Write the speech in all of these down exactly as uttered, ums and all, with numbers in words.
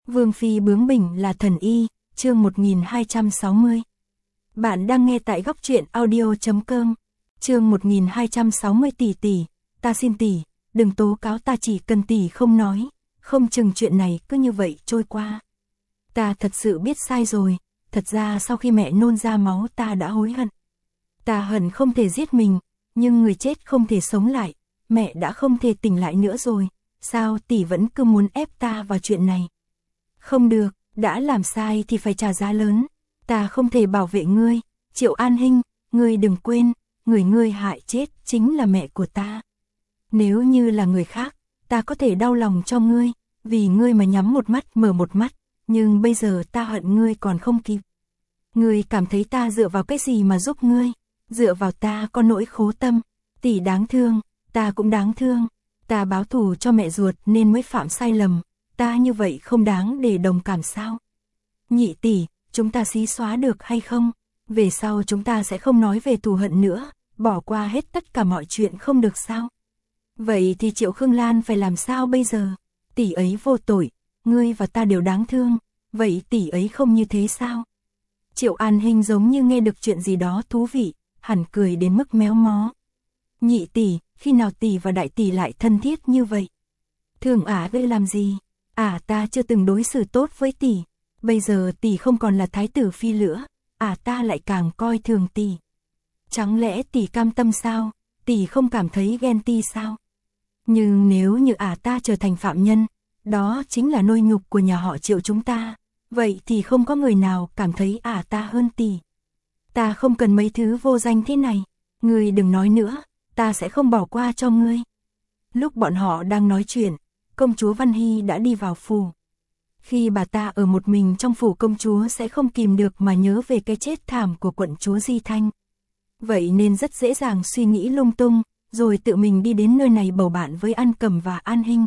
Vương phi bướng bỉnh là thần y, chương một nghìn hai trăm sáu mươi. Bạn đang nghe tại góc truyện audio chấm com. Chương một nghìn hai trăm sáu mươi. Tỷ tỷ, ta xin tỷ, đừng tố cáo ta, chỉ cần tỷ không nói, không chừng chuyện này cứ như vậy trôi qua. Ta thật sự biết sai rồi, thật ra sau khi mẹ nôn ra máu ta đã hối hận. Ta hận không thể giết mình, nhưng người chết không thể sống lại, mẹ đã không thể tỉnh lại nữa rồi, sao tỷ vẫn cứ muốn ép ta vào chuyện này? Không được, đã làm sai thì phải trả giá lớn, ta không thể bảo vệ ngươi, Triệu An Hinh, ngươi đừng quên, người ngươi hại chết chính là mẹ của ta. Nếu như là người khác, ta có thể đau lòng cho ngươi, vì ngươi mà nhắm một mắt mở một mắt, nhưng bây giờ ta hận ngươi còn không kịp. Ngươi cảm thấy ta dựa vào cái gì mà giúp ngươi? Dựa vào ta có nỗi khổ tâm, tỷ đáng thương, ta cũng đáng thương, ta báo thù cho mẹ ruột nên mới phạm sai lầm, ta như vậy không đáng để đồng cảm sao? Nhị tỷ, chúng ta xí xóa được hay không? Về sau chúng ta sẽ không nói về thù hận nữa, bỏ qua hết tất cả mọi chuyện không được sao? Vậy thì Triệu Khương Lan phải làm sao bây giờ? Tỷ ấy vô tội, ngươi và ta đều đáng thương, vậy tỷ ấy không như thế sao? Triệu An Hinh giống như nghe được chuyện gì đó thú vị, hẳn cười đến mức méo mó. Nhị tỷ, khi nào tỷ và đại tỷ lại thân thiết như vậy? Thường ả vậy làm gì? À ta chưa từng đối xử tốt với tỷ, bây giờ tỷ không còn là thái tử phi nữa, à ta lại càng coi thường tỷ. Chẳng lẽ tỷ cam tâm sao? Tỷ không cảm thấy ghen ti sao? Nhưng nếu như ả ta trở thành phạm nhân, đó chính là nôi nhục của nhà họ Triệu chúng ta, vậy thì không có người nào cảm thấy ả ta hơn tỷ. Ta không cần mấy thứ vô danh thế này, ngươi đừng nói nữa, ta sẽ không bỏ qua cho ngươi. Lúc bọn họ đang nói chuyện, công chúa Văn Hy đã đi vào phủ. Khi bà ta ở một mình trong phủ, công chúa sẽ không kìm được mà nhớ về cái chết thảm của quận chúa Di Thanh. Vậy nên rất dễ dàng suy nghĩ lung tung, rồi tự mình đi đến nơi này bầu bạn với An Cẩm và An Hinh.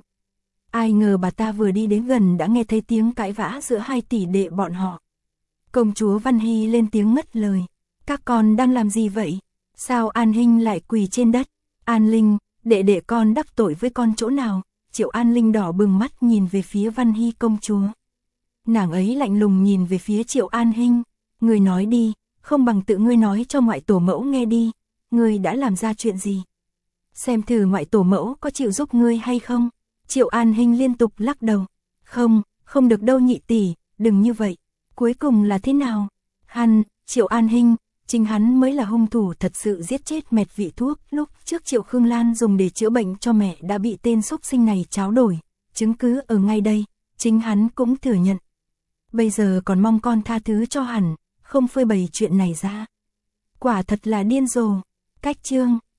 Ai ngờ bà ta vừa đi đến gần đã nghe thấy tiếng cãi vã giữa hai tỷ đệ bọn họ. Công chúa Văn Hy lên tiếng ngắt lời. Các con đang làm gì vậy? Sao An Hinh lại quỳ trên đất? An Linh, đệ đệ con đắc tội với con chỗ nào? Triệu An Linh đỏ bừng mắt nhìn về phía Văn Hy công chúa. Nàng ấy lạnh lùng nhìn về phía Triệu An Hinh. Ngươi nói đi, không bằng tự ngươi nói cho ngoại tổ mẫu nghe đi. Ngươi đã làm ra chuyện gì? Xem thử ngoại tổ mẫu có chịu giúp ngươi hay không? Triệu An Hinh liên tục lắc đầu. Không, không được đâu nhị tỷ, đừng như vậy. Cuối cùng là thế nào? Hắn, Triệu An Hinh, chính hắn mới là hung thủ thật sự giết chết mệt vị thuốc lúc trước Triệu Khương Lan dùng để chữa bệnh cho mẹ đã bị tên xúc sinh này tráo đổi. Chứng cứ ở ngay đây, chính hắn cũng thừa nhận. Bây giờ còn mong con tha thứ cho hắn, không phơi bày chuyện này ra. Quả thật là điên rồ. Cách chương,